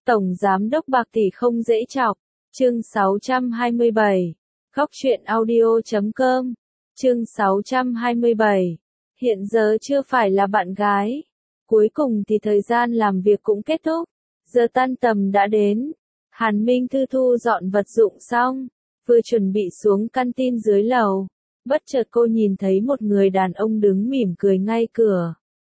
Tổng Giám đốc bạc tỷ không dễ chọc. Chương 627. Góc truyện audio.com. Chương 627. Hiện giờ chưa phải là bạn gái. Cuối cùng thì thời gian làm việc cũng kết thúc. Giờ tan tầm đã đến. Hàn Minh Thư thu dọn vật dụng xong, vừa chuẩn bị xuống canteen dưới lầu. Bất chợt cô nhìn thấy một người đàn ông đứng mỉm cười ngay cửa.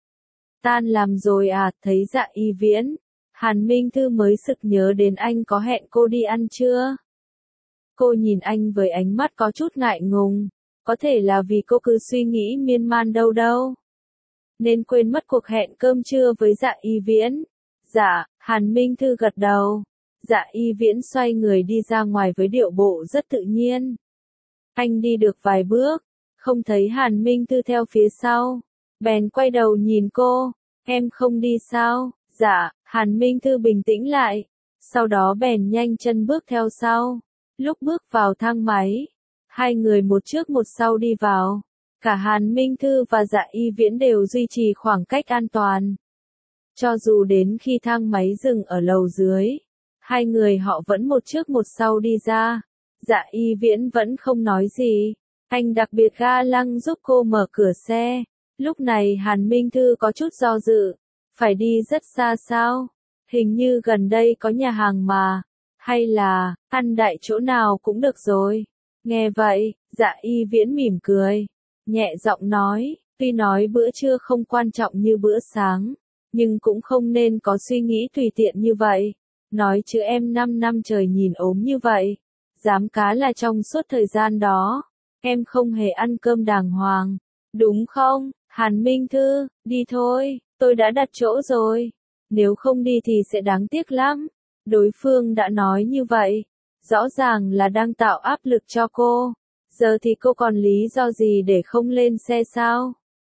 Tan làm rồi à, thấy Dạ Y Viễn. Hàn Minh Thư mới sực nhớ đến anh có hẹn cô đi ăn trưa. Cô nhìn anh với ánh mắt có chút ngại ngùng. Có thể là vì cô cứ suy nghĩ miên man đâu nên quên mất cuộc hẹn cơm trưa với Dạ Y Viễn. Dạ, Hàn Minh Thư gật đầu. Dạ Y Viễn xoay người đi ra ngoài với điệu bộ rất tự nhiên. Anh đi được vài bước, không thấy Hàn Minh Thư theo phía sau. Bèn quay đầu nhìn cô, em không đi sao? Dạ, Hàn Minh Thư bình tĩnh lại. Sau đó bèn nhanh chân bước theo sau. Lúc bước vào thang máy, hai người một trước một sau đi vào. Cả Hàn Minh Thư và Dạ Y Viễn đều duy trì khoảng cách an toàn. Cho dù đến khi thang máy dừng ở lầu dưới, hai người họ vẫn một trước một sau đi ra. Dạ Y Viễn vẫn không nói gì. Anh đặc biệt ga lăng giúp cô mở cửa xe. Lúc này Hàn Minh Thư có chút do dự. Phải đi rất xa sao? Hình như gần đây có nhà hàng mà. Hay là, ăn đại chỗ nào cũng được rồi. Nghe vậy, Dạ Y Viễn mỉm cười. Nhẹ giọng nói, tuy nói bữa trưa không quan trọng như bữa sáng, nhưng cũng không nên có suy nghĩ tùy tiện như vậy. Nói chứ em 5 năm trời nhìn ốm như vậy. Dám cá là trong suốt thời gian đó, em không hề ăn cơm đàng hoàng. Đúng không, Hàn Minh Thư, đi thôi, tôi đã đặt chỗ rồi. Nếu không đi thì sẽ đáng tiếc lắm. Đối phương đã nói như vậy, rõ ràng là đang tạo áp lực cho cô. Giờ thì cô còn lý do gì để không lên xe sao?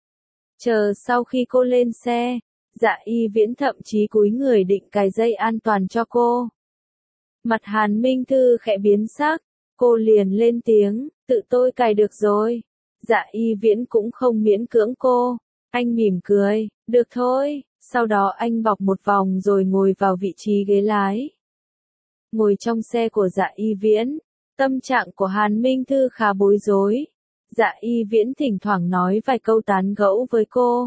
Chờ sau khi cô lên xe, Dạ Y Viễn thậm chí cúi người định cài dây an toàn cho cô. Mặt Hàn Minh Thư khẽ biến sắc, cô liền lên tiếng, tự tôi cài được rồi. Dạ Y Viễn cũng không miễn cưỡng cô, anh mỉm cười, được thôi. Sau đó anh bọc một vòng rồi ngồi vào vị trí ghế lái. Ngồi trong xe của Dạ Y Viễn, tâm trạng của Hàn Minh Thư khá bối rối. Dạ Y Viễn thỉnh thoảng nói vài câu tán gẫu với cô.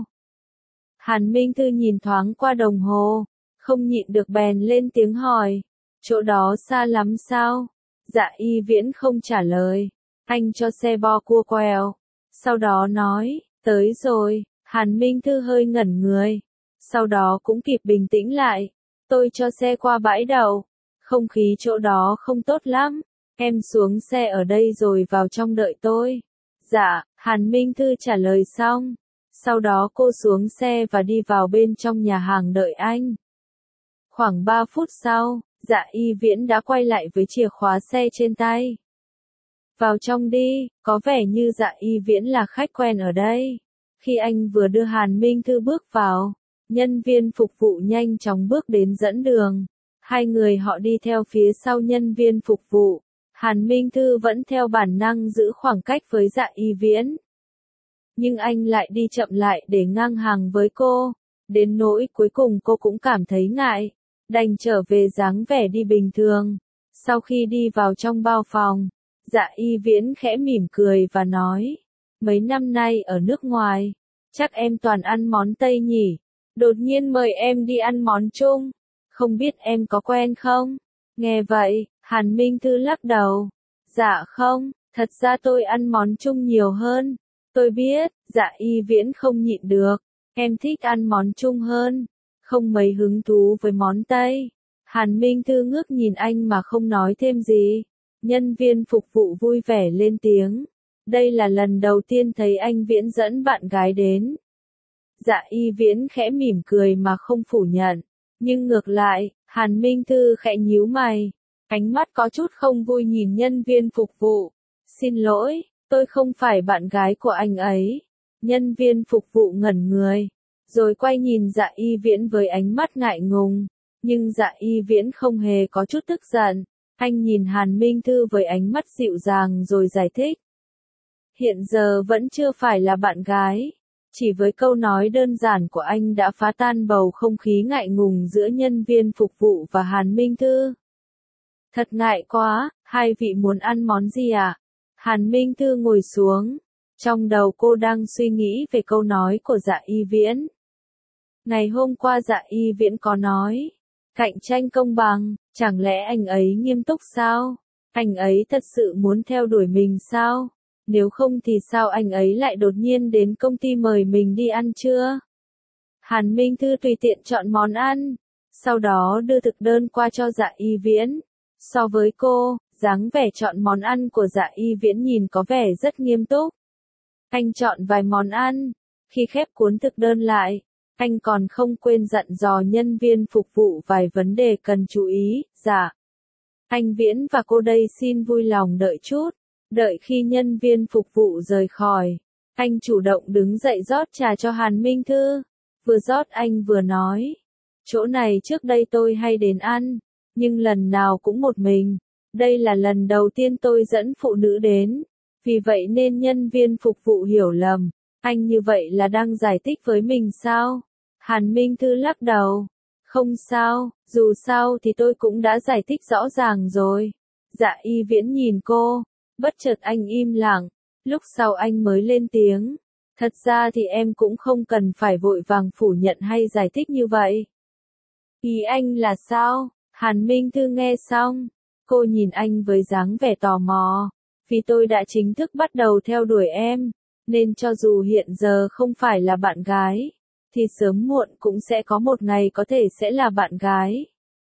Hàn Minh Thư nhìn thoáng qua đồng hồ, không nhịn được bèn lên tiếng hỏi, chỗ đó xa lắm sao? Dạ Y Viễn không trả lời, anh cho xe bo cua quẹo. Sau đó nói, tới rồi. Hàn Minh Thư hơi ngẩn người. Sau đó cũng kịp bình tĩnh lại. Tôi cho xe qua bãi đậu. Không khí chỗ đó không tốt lắm. Em xuống xe ở đây rồi vào trong đợi tôi. Dạ, Hàn Minh Thư trả lời xong. Sau đó cô xuống xe và đi vào bên trong nhà hàng đợi anh. Khoảng 3 phút sau, Dạ Y Viễn đã quay lại với chìa khóa xe trên tay. Vào trong đi, có vẻ như Dạ Y Viễn là khách quen ở đây. Khi anh vừa đưa Hàn Minh Thư bước vào, nhân viên phục vụ nhanh chóng bước đến dẫn đường. Hai người họ đi theo phía sau nhân viên phục vụ. Hàn Minh Thư vẫn theo bản năng giữ khoảng cách với Dạ Y Viễn. Nhưng anh lại đi chậm lại để ngang hàng với cô. Đến nỗi cuối cùng cô cũng cảm thấy ngại, đành trở về dáng vẻ đi bình thường. Sau khi đi vào trong bao phòng, Dạ Y Viễn khẽ mỉm cười và nói, mấy năm nay ở nước ngoài, chắc em toàn ăn món Tây nhỉ? Đột nhiên mời em đi ăn món Trung, không biết em có quen không? Nghe vậy, Hàn Minh Thư lắc đầu. Dạ không, thật ra tôi ăn món Trung nhiều hơn. Tôi biết, Dạ Y Viễn không nhịn được. Em thích ăn món Trung hơn, không mấy hứng thú với món Tây. Hàn Minh Thư ngước nhìn anh mà không nói thêm gì. Nhân viên phục vụ vui vẻ lên tiếng. Đây là lần đầu tiên thấy anh Viễn dẫn bạn gái đến. Dạ Y Viễn khẽ mỉm cười mà không phủ nhận. Nhưng ngược lại, Hàn Minh Thư khẽ nhíu mày. Ánh mắt có chút không vui nhìn nhân viên phục vụ. Xin lỗi, tôi không phải bạn gái của anh ấy. Nhân viên phục vụ ngẩn người. Rồi quay nhìn Dạ Y Viễn với ánh mắt ngại ngùng. Nhưng Dạ Y Viễn không hề có chút tức giận. Anh nhìn Hàn Minh Thư với ánh mắt dịu dàng rồi giải thích. Hiện giờ vẫn chưa phải là bạn gái. Chỉ với câu nói đơn giản của anh đã phá tan bầu không khí ngại ngùng giữa nhân viên phục vụ và Hàn Minh Thư. Thật ngại quá, hai vị muốn ăn món gì ạ? Hàn Minh Thư ngồi xuống. Trong đầu cô đang suy nghĩ về câu nói của Dạ Y Viễn. Ngày hôm qua Dạ Y Viễn có nói, cạnh tranh công bằng, chẳng lẽ anh ấy nghiêm túc sao? Anh ấy thật sự muốn theo đuổi mình sao? Nếu không thì sao anh ấy lại đột nhiên đến công ty mời mình đi ăn trưa? Hàn Minh Thư tùy tiện chọn món ăn, sau đó đưa thực đơn qua cho Dạ Y Viễn. So với cô, dáng vẻ chọn món ăn của Dạ Y Viễn nhìn có vẻ rất nghiêm túc. Anh chọn vài món ăn, khi khép cuốn thực đơn lại, anh còn không quên dặn dò nhân viên phục vụ vài vấn đề cần chú ý. Dạ, anh Viễn và cô đây xin vui lòng đợi chút. Đợi khi nhân viên phục vụ rời khỏi, anh chủ động đứng dậy rót trà cho Hàn Minh Thư. Vừa rót anh vừa nói, chỗ này trước đây tôi hay đến ăn, nhưng lần nào cũng một mình. Đây là lần đầu tiên tôi dẫn phụ nữ đến, vì vậy nên nhân viên phục vụ hiểu lầm. Anh như vậy là đang giải thích với mình sao? Hàn Minh Thư lắc đầu. Không sao, dù sao thì tôi cũng đã giải thích rõ ràng rồi. Dạ Y Viễn nhìn cô, bất chợt anh im lặng, lúc sau anh mới lên tiếng. Thật ra thì em cũng không cần phải vội vàng phủ nhận hay giải thích như vậy. Ý anh là sao? Hàn Minh Thư nghe xong, cô nhìn anh với dáng vẻ tò mò. Vì tôi đã chính thức bắt đầu theo đuổi em, nên cho dù hiện giờ không phải là bạn gái, thì sớm muộn cũng sẽ có một ngày có thể sẽ là bạn gái.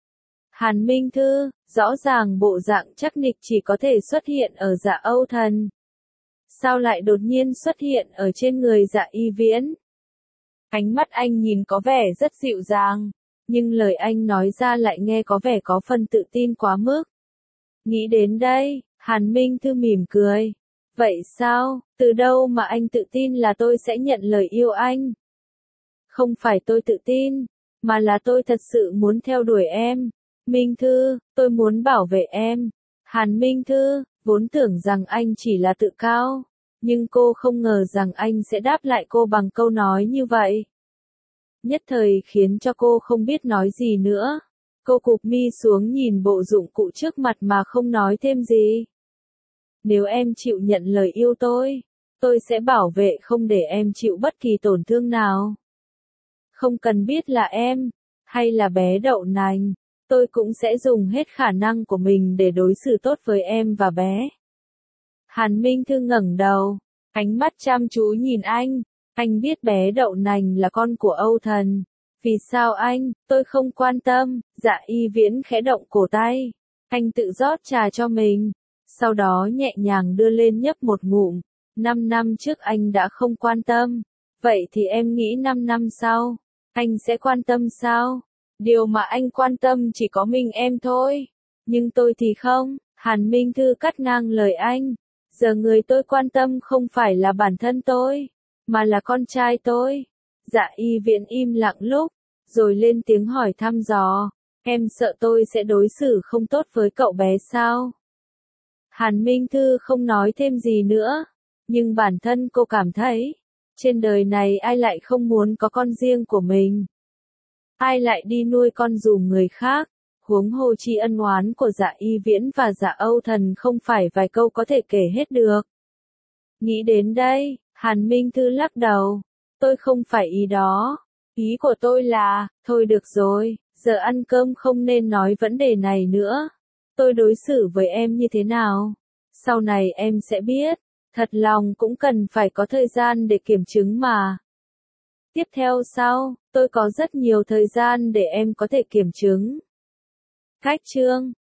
Hàn Minh Thư, rõ ràng bộ dạng chắc nịch chỉ có thể xuất hiện ở Dạ Âu Thần. Sao lại đột nhiên xuất hiện ở trên người Dạ Y Viễn? Ánh mắt anh nhìn có vẻ rất dịu dàng, nhưng lời anh nói ra lại nghe có vẻ có phần tự tin quá mức. Nghĩ đến đây, Hàn Minh Thư mỉm cười. Vậy sao, từ đâu mà anh tự tin là tôi sẽ nhận lời yêu anh? Không phải tôi tự tin, mà là tôi thật sự muốn theo đuổi em. Minh Thư, tôi muốn bảo vệ em. Hàn Minh Thư, vốn tưởng rằng anh chỉ là tự cao, nhưng cô không ngờ rằng anh sẽ đáp lại cô bằng câu nói như vậy. Nhất thời khiến cho cô không biết nói gì nữa. Cô cụp mi xuống nhìn bộ dụng cụ trước mặt mà không nói thêm gì. Nếu em chịu nhận lời yêu tôi sẽ bảo vệ không để em chịu bất kỳ tổn thương nào. Không cần biết là em, hay là bé đậu nành, tôi cũng sẽ dùng hết khả năng của mình để đối xử tốt với em và bé. Hàn Minh Thư ngẩng đầu, ánh mắt chăm chú nhìn anh biết bé đậu nành là con của Âu Thần. Vì sao anh, tôi không quan tâm. Dạ Y Viễn khẽ động cổ tay, anh tự rót trà cho mình, sau đó nhẹ nhàng đưa lên nhấp một ngụm. 5 năm trước anh đã không quan tâm, vậy thì em nghĩ 5 năm sau, anh sẽ quan tâm sao? Điều mà anh quan tâm chỉ có mình em thôi, nhưng tôi thì không. Hàn Minh Thư cắt ngang lời anh, giờ người tôi quan tâm không phải là bản thân tôi, mà là con trai tôi. Dạ Y Viễn im lặng lúc, rồi lên tiếng hỏi thăm dò, em sợ tôi sẽ đối xử không tốt với cậu bé sao? Hàn Minh Thư không nói thêm gì nữa, nhưng bản thân cô cảm thấy, trên đời này ai lại không muốn có con riêng của mình? Ai lại đi nuôi con giùm người khác? Huống hồ chi ân oán của Dạ Y Viễn và Dạ Âu Thần không phải vài câu có thể kể hết được. Nghĩ đến đây, Hàn Minh Thư lắc đầu. Tôi không phải ý đó. Ý của tôi là, thôi được rồi, giờ ăn cơm không nên nói vấn đề này nữa. Tôi đối xử với em như thế nào? Sau này em sẽ biết. Thật lòng cũng cần phải có thời gian để kiểm chứng mà. Tiếp theo sau, tôi có rất nhiều thời gian để em có thể kiểm chứng. Cách chương